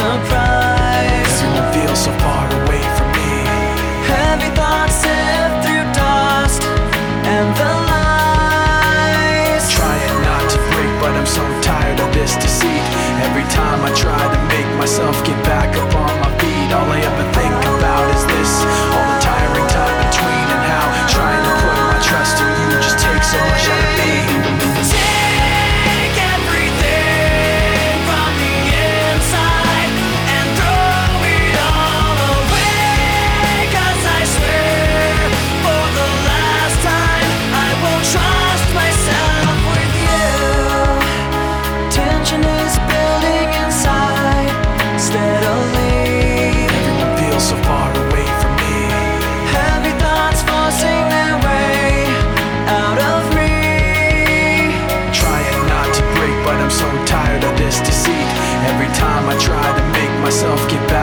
surprise. Everyone feels so far away from me. Heavy thoughts sift through dust and the lies. Trying not to break, but I'm so tired of this deceit. Every time I try to make myself get back up on my feet, all I ever think about is this. All the tiring time between, and how trying to put my trust in you just takes so much out of me. Take everything from the inside and throw it all away. 'Cause I swear, for the last time, I will trust myself with you. Tension is building inside steadily. Everyone feels so far away from me. Heavy thoughts forcing their way out of me. Trying not to break, but I'm so tired of this deceit. Every time I try to make myself get back